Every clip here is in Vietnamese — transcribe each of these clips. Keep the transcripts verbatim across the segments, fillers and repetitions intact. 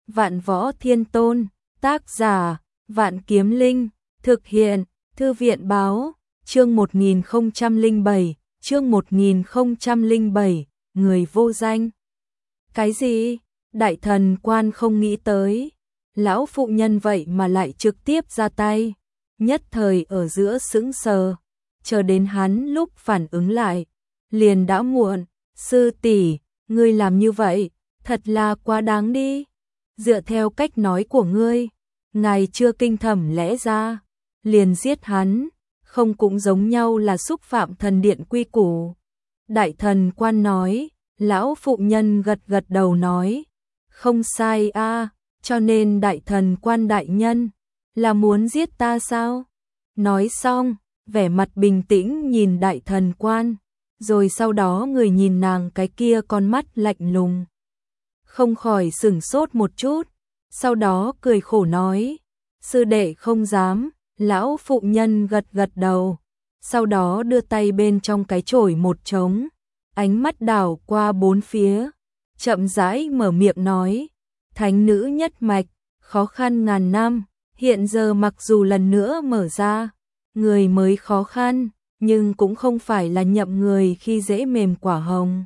Vạn Võ Thiên Tôn, tác giả, Vạn Kiếm Linh, thực hiện, Thư viện báo, chương một nghìn không trăm lẻ bảy, chương một nghìn không trăm lẻ bảy, người vô danh. Cái gì? Đại thần quan không nghĩ tới, lão phụ nhân vậy mà lại trực tiếp ra tay, nhất thời ở giữa sững sờ, chờ đến hắn lúc phản ứng lại, liền đã muộn. Sư tỷ, ngươi làm như vậy, thật là quá đáng đi. Dựa theo cách nói của ngươi, ngài chưa kinh thẩm lẽ ra, liền giết hắn, không cũng giống nhau là xúc phạm thần điện quy củ. Đại thần quan nói, lão phụ nhân gật gật đầu nói, không sai a, cho nên đại thần quan đại nhân, là muốn giết ta sao? Nói xong, vẻ mặt bình tĩnh nhìn đại thần quan, rồi sau đó người nhìn nàng cái kia con mắt lạnh lùng. Không khỏi sửng sốt một chút, sau đó cười khổ nói, sư đệ không dám. Lão phụ nhân gật gật đầu, sau đó đưa tay bên trong cái chổi một trống, ánh mắt đảo qua bốn phía, chậm rãi mở miệng nói, thánh nữ nhất mạch, khó khăn ngàn năm, hiện giờ mặc dù lần nữa mở ra, người mới khó khăn, nhưng cũng không phải là nhậm người khi dễ mềm quả hồng.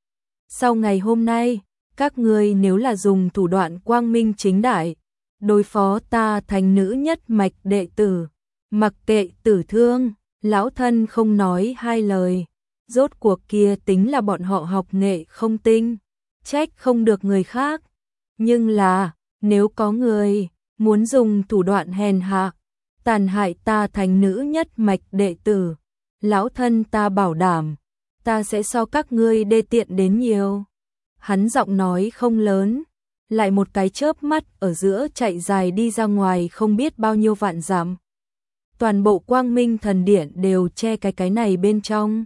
Sau ngày hôm nay, các ngươi nếu là dùng thủ đoạn quang minh chính đại, đối phó ta thánh nữ nhất mạch đệ tử, mặc kệ tử thương, lão thân không nói hai lời. Rốt cuộc kia tính là bọn họ học nghệ không tinh, trách không được người khác. Nhưng là, nếu có người muốn dùng thủ đoạn hèn hạ, tàn hại ta thánh nữ nhất mạch đệ tử, lão thân ta bảo đảm, ta sẽ so các ngươi đê tiện đến nhiều. Hắn giọng nói không lớn, lại một cái chớp mắt ở giữa chạy dài đi ra ngoài không biết bao nhiêu vạn dặm. Toàn bộ Quang Minh thần điện đều che cái cái này bên trong.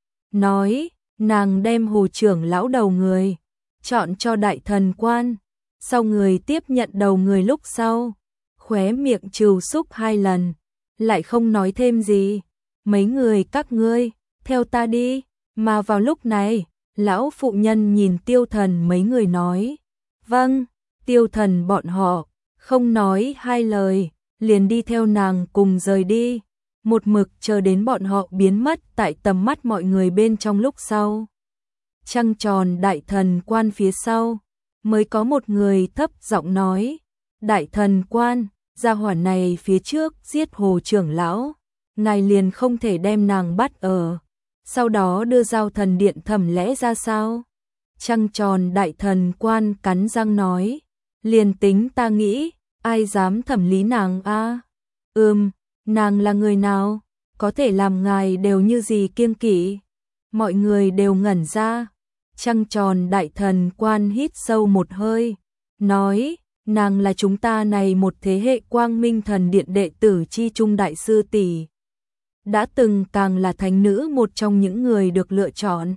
Nói, nàng đem hồ trưởng lão đầu người, chọn cho đại thần quan, sau người tiếp nhận đầu người lúc sau, khóe miệng trừ xúc hai lần, lại không nói thêm gì. Mấy người các ngươi, theo ta đi, mà vào lúc này, lão phụ nhân nhìn Tiêu Thần mấy người nói, vâng. Tiêu Thần bọn họ không nói hai lời, liền đi theo nàng cùng rời đi, một mực chờ đến bọn họ biến mất tại tầm mắt mọi người bên trong lúc sau. Trăng tròn đại thần quan phía sau, mới có một người thấp giọng nói, đại thần quan, gia hỏa này phía trước giết hồ trưởng lão, ngài liền không thể đem nàng bắt ở, sau đó đưa giao thần điện thẩm lẽ ra sao? Trăng tròn đại thần quan cắn răng nói, liền tính ta nghĩ, ai dám thẩm lý nàng a? À? Ừm, nàng là người nào? Có thể làm ngài đều như gì kiêng kỵ? Mọi người đều ngẩn ra. Trăng tròn đại thần quan hít sâu một hơi, nói, nàng là chúng ta này một thế hệ Quang Minh thần điện đệ tử chi trung đại sư tỷ, đã từng càng là thánh nữ một trong những người được lựa chọn.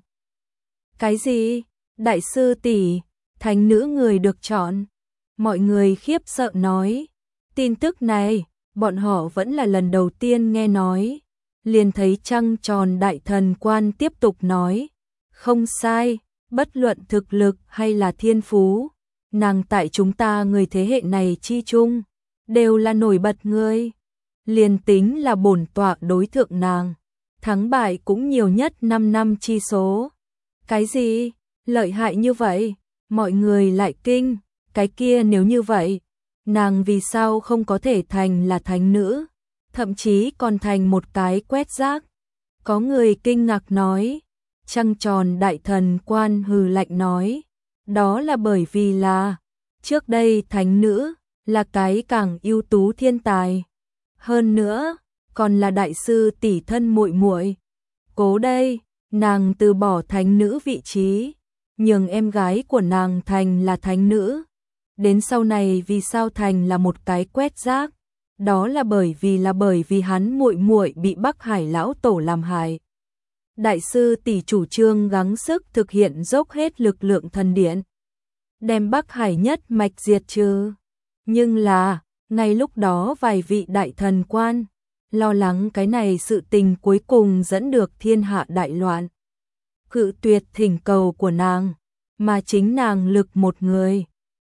Cái gì? Đại sư tỷ, thánh nữ người được chọn? Mọi người khiếp sợ nói, tin tức này, bọn họ vẫn là lần đầu tiên nghe nói. Liền thấy trăng tròn đại thần quan tiếp tục nói, không sai, bất luận thực lực hay là thiên phú, nàng tại chúng ta người thế hệ này chi chung, đều là nổi bật người. Liền tính là bổn tọa đối thượng nàng, thắng bại cũng nhiều nhất năm năm chi số. Cái gì? Lợi hại như vậy? Mọi người lại kinh, cái kia nếu như vậy, nàng vì sao không có thể thành là thánh nữ, thậm chí còn thành một cái quét rác? Có người kinh ngạc nói, trăng tròn đại thần quan hừ lạnh nói, đó là bởi vì là, trước đây thánh nữ, là cái càng ưu tú thiên tài. Hơn nữa, còn là đại sư tỷ thân muội muội. Cố đây, nàng từ bỏ thánh nữ vị trí, nhường em gái của nàng thành là thánh nữ. Đến sau này vì sao thành là một cái quét rác? Đó là bởi vì là bởi vì hắn muội muội bị Bắc Hải lão tổ làm hại. Đại sư tỷ chủ trương gắng sức thực hiện dốc hết lực lượng thần điện, đem Bắc Hải nhất mạch diệt trừ. Nhưng là, ngay lúc đó vài vị đại thần quan lo lắng cái này sự tình cuối cùng dẫn được thiên hạ đại loạn, cự tuyệt thỉnh cầu của nàng, mà chính nàng lực một người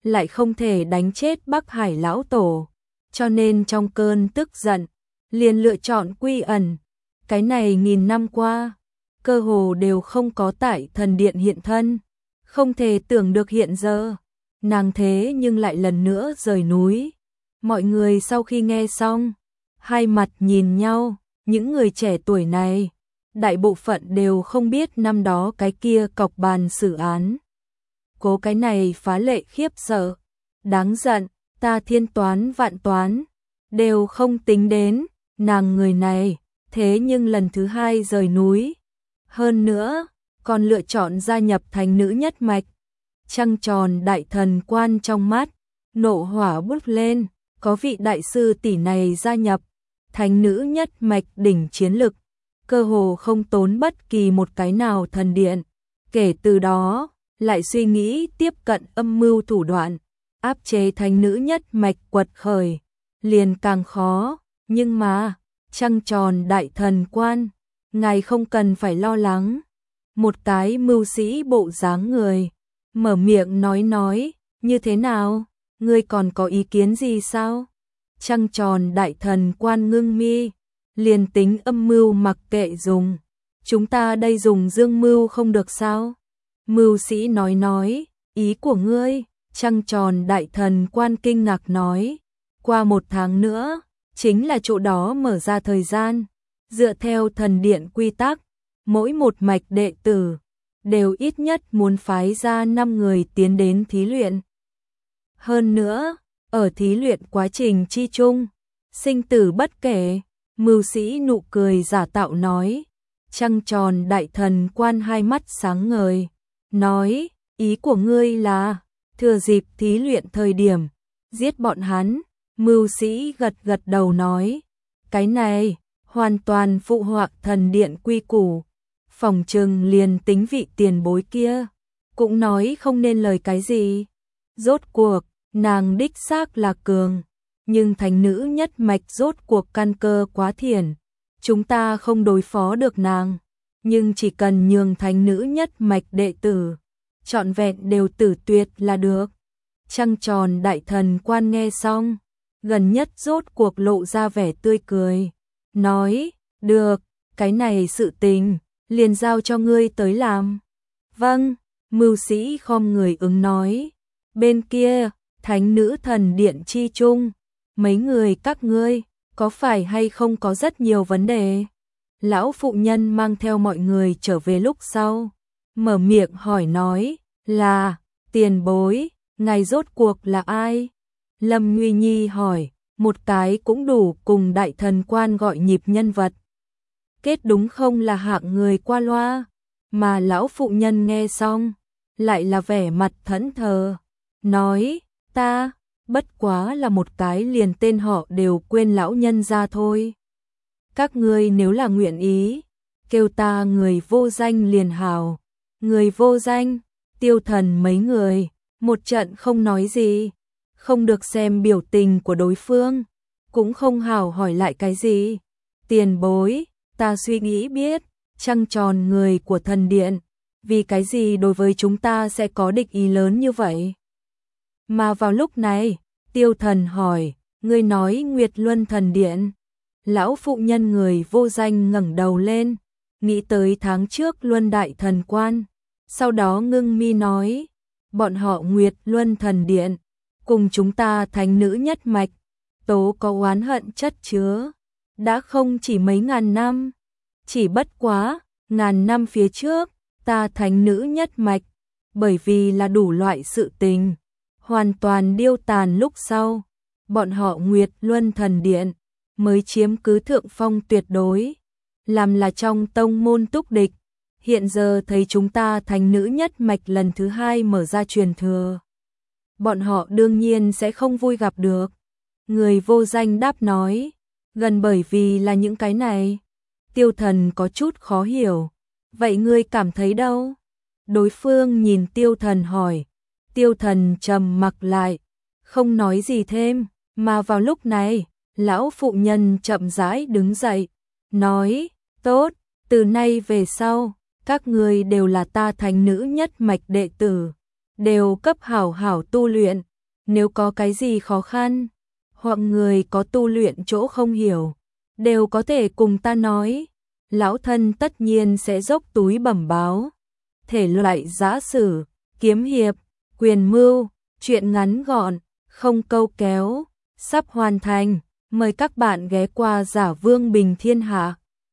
lại không thể đánh chết Bắc Hải lão tổ, cho nên trong cơn tức giận, liền lựa chọn quy ẩn. Cái này nghìn năm qua, cơ hồ đều không có tại thần điện hiện thân, không thể tưởng được hiện giờ, nàng thế nhưng lại lần nữa rời núi. Mọi người sau khi nghe xong, hai mặt nhìn nhau, những người trẻ tuổi này, đại bộ phận đều không biết năm đó cái kia cọc bàn xử án. Cố cái này phá lệ khiếp sợ, đáng giận, ta thiên toán vạn toán, đều không tính đến, nàng người này, thế nhưng lần thứ hai rời núi. Hơn nữa, còn lựa chọn gia nhập thành nữ nhất mạch. Trăng tròn đại thần quan trong mắt, nộ hỏa bút lên, có vị đại sư tỷ này gia nhập, thành nữ nhất mạch đỉnh chiến lực, cơ hồ không tốn bất kỳ một cái nào thần điện. Kể từ đó, lại suy nghĩ tiếp cận âm mưu thủ đoạn, áp chế thành nữ nhất mạch quật khởi, liền càng khó, nhưng mà, trăng tròn đại thần quan, ngài không cần phải lo lắng. Một cái mưu sĩ bộ dáng người, mở miệng nói nói, như thế nào, ngươi còn có ý kiến gì sao? Trăng tròn đại thần quan ngưng mi, liền tính âm mưu mặc kệ dùng, chúng ta đây dùng dương mưu không được sao? Mưu sĩ nói nói, ý của ngươi, trăng tròn đại thần quan kinh ngạc nói, qua một tháng nữa, chính là chỗ đó mở ra thời gian, dựa theo thần điện quy tắc, mỗi một mạch đệ tử, đều ít nhất muốn phái ra năm người tiến đến thí luyện. Hơn nữa, ở thí luyện quá trình chi chung, sinh tử bất kể, mưu sĩ nụ cười giả tạo nói, trăng tròn đại thần quan hai mắt sáng ngời, nói, ý của ngươi là, thừa dịp thí luyện thời điểm, giết bọn hắn, mưu sĩ gật gật đầu nói, cái này, hoàn toàn phụ họa thần điện quy củ, phòng trừng liền tính vị tiền bối kia, cũng nói không nên lời cái gì. Rốt cuộc, nàng đích xác là cường, nhưng thành nữ nhất mạch rốt cuộc căn cơ quá thiển, chúng ta không đối phó được nàng, nhưng chỉ cần nhường thành nữ nhất mạch đệ tử, trọn vẹn đều tử tuyệt là được. Trăng tròn đại thần quan nghe xong, gần nhất rốt cuộc lộ ra vẻ tươi cười, nói, được, cái này sự tình, liền giao cho ngươi tới làm. Vâng, mưu sĩ khom người ứng nói, bên kia, thánh nữ thần điện chi chung, mấy người các ngươi, có phải hay không có rất nhiều vấn đề? Lão phụ nhân mang theo mọi người trở về lúc sau, mở miệng hỏi nói, là, tiền bối, ngài rốt cuộc là ai? Lâm Nguy Nhi hỏi, một cái cũng đủ cùng đại thần quan gọi nhịp nhân vật. Kết đúng không là hạng người qua loa, mà lão phụ nhân nghe xong, lại là vẻ mặt thẫn thờ, nói, ta, bất quá là một cái liền tên họ đều quên lão nhân ra thôi. Các ngươi nếu là nguyện ý, kêu ta người vô danh liền hào, người vô danh, Tiêu Thần mấy người, một trận không nói gì, không được xem biểu tình của đối phương, cũng không hào hỏi lại cái gì. Tiền bối, ta suy nghĩ biết, trăng tròn người của thần điện, vì cái gì đối với chúng ta sẽ có địch ý lớn như vậy? Mà vào lúc này, Tiêu Thần hỏi, ngươi nói Nguyệt Luân thần điện. Lão phụ nhân người vô danh ngẩng đầu lên, nghĩ tới tháng trước Luân đại thần quan, sau đó ngưng mi nói, bọn họ Nguyệt Luân thần điện, cùng chúng ta thánh nữ nhất mạch, tố có oán hận chất chứa, đã không chỉ mấy ngàn năm, chỉ bất quá, ngàn năm phía trước, ta thánh nữ nhất mạch, bởi vì là đủ loại sự tình, hoàn toàn điêu tàn lúc sau, bọn họ Nguyệt Luân thần điện, mới chiếm cứ thượng phong tuyệt đối, làm là trong tông môn túc địch, hiện giờ thấy chúng ta thánh nữ nhất mạch lần thứ hai mở ra truyền thừa. Bọn họ đương nhiên sẽ không vui gặp được. Người vô danh đáp nói, gần bởi vì là những cái này. Tiêu Thần có chút khó hiểu, vậy ngươi cảm thấy đâu? Đối phương nhìn Tiêu Thần hỏi, Tiêu Thần trầm mặc lại, không nói gì thêm, mà vào lúc này, lão phụ nhân chậm rãi đứng dậy, nói, tốt, từ nay về sau, các ngươi đều là ta thánh nữ nhất mạch đệ tử, đều cấp hảo hảo tu luyện, Nếu có cái gì khó khăn, hoặc người có tu luyện chỗ không hiểu, đều có thể cùng ta nói, lão thân tất nhiên sẽ dốc túi bẩm báo. Thể loại giã sử, kiếm hiệp, quyền mưu, truyện ngắn gọn, không câu kéo, sắp hoàn thành, mời các bạn ghé qua Giả Vương Bình Thiên Hạ.